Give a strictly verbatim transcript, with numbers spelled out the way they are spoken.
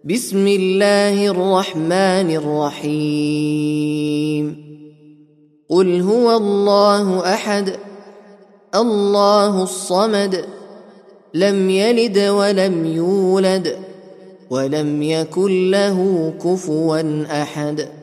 بسم الله الرحمن الرحيم قل هو الله أحد الله الصمد لم يلد ولم يولد ولم يكن له كفوا أحد